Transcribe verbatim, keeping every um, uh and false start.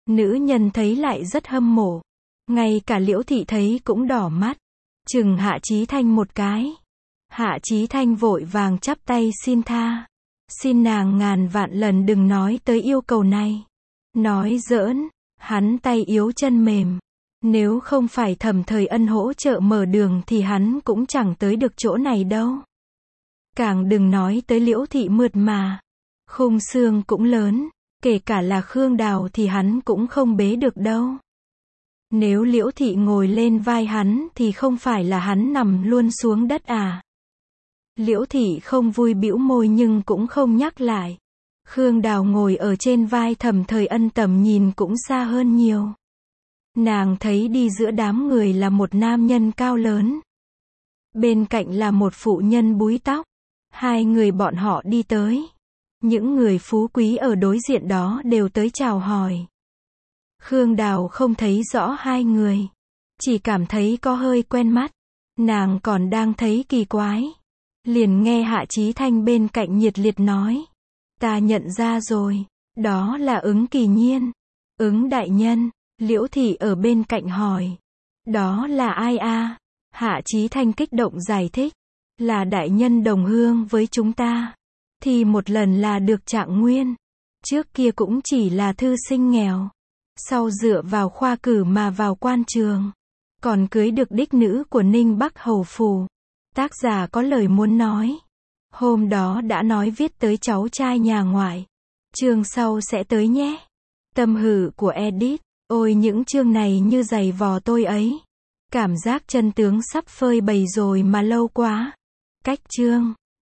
Nữ nhân thấy lại rất hâm mộ. Ngay cả Liễu Thị thấy cũng đỏ mắt. Chừng Hạ Chí Thanh một cái. Hạ Chí Thanh vội vàng chắp tay xin tha. Xin nàng ngàn vạn lần đừng nói tới yêu cầu này. Nói giỡn, hắn tay yếu chân mềm. Nếu không phải Thẩm Thời Ân hỗ trợ mở đường thì hắn cũng chẳng tới được chỗ này đâu. Càng đừng nói tới Liễu Thị mượt mà. Khung xương cũng lớn, kể cả là Khương Đào thì hắn cũng không bế được đâu. Nếu Liễu Thị ngồi lên vai hắn thì không phải là hắn nằm luôn xuống đất à? Liễu Thị không vui bĩu môi nhưng cũng không nhắc lại. Khương Đào ngồi ở trên vai Thẩm Thời Ân, tầm nhìn cũng xa hơn nhiều. Nàng thấy đi giữa đám người là một nam nhân cao lớn. Bên cạnh là một phụ nhân búi tóc. Hai người bọn họ đi tới. Những người phú quý ở đối diện đó đều tới chào hỏi. Khương Đào không thấy rõ hai người. Chỉ cảm thấy có hơi quen mắt. Nàng còn đang thấy kỳ quái. Liền nghe Hạ Chí Thanh bên cạnh nhiệt liệt nói. Ta nhận ra rồi. Đó là Ứng Kỳ Nhiên. Ứng đại nhân. Liễu Thị ở bên cạnh hỏi. Đó là ai a? Hạ Chí Thanh kích động giải thích. Là đại nhân đồng hương với chúng ta. Thì một lần là được trạng nguyên. Trước kia cũng chỉ là thư sinh nghèo. Sau dựa vào khoa cử mà vào quan trường. Còn cưới được đích nữ của Ninh Bắc Hầu Phủ. Tác giả có lời muốn nói. Hôm đó đã nói viết tới cháu trai nhà ngoại. Chương sau sẽ tới nhé. Tâm hử của Edit. Ôi những chương này như giày vò tôi ấy. Cảm giác chân tướng sắp phơi bày rồi mà lâu quá. Cách chương.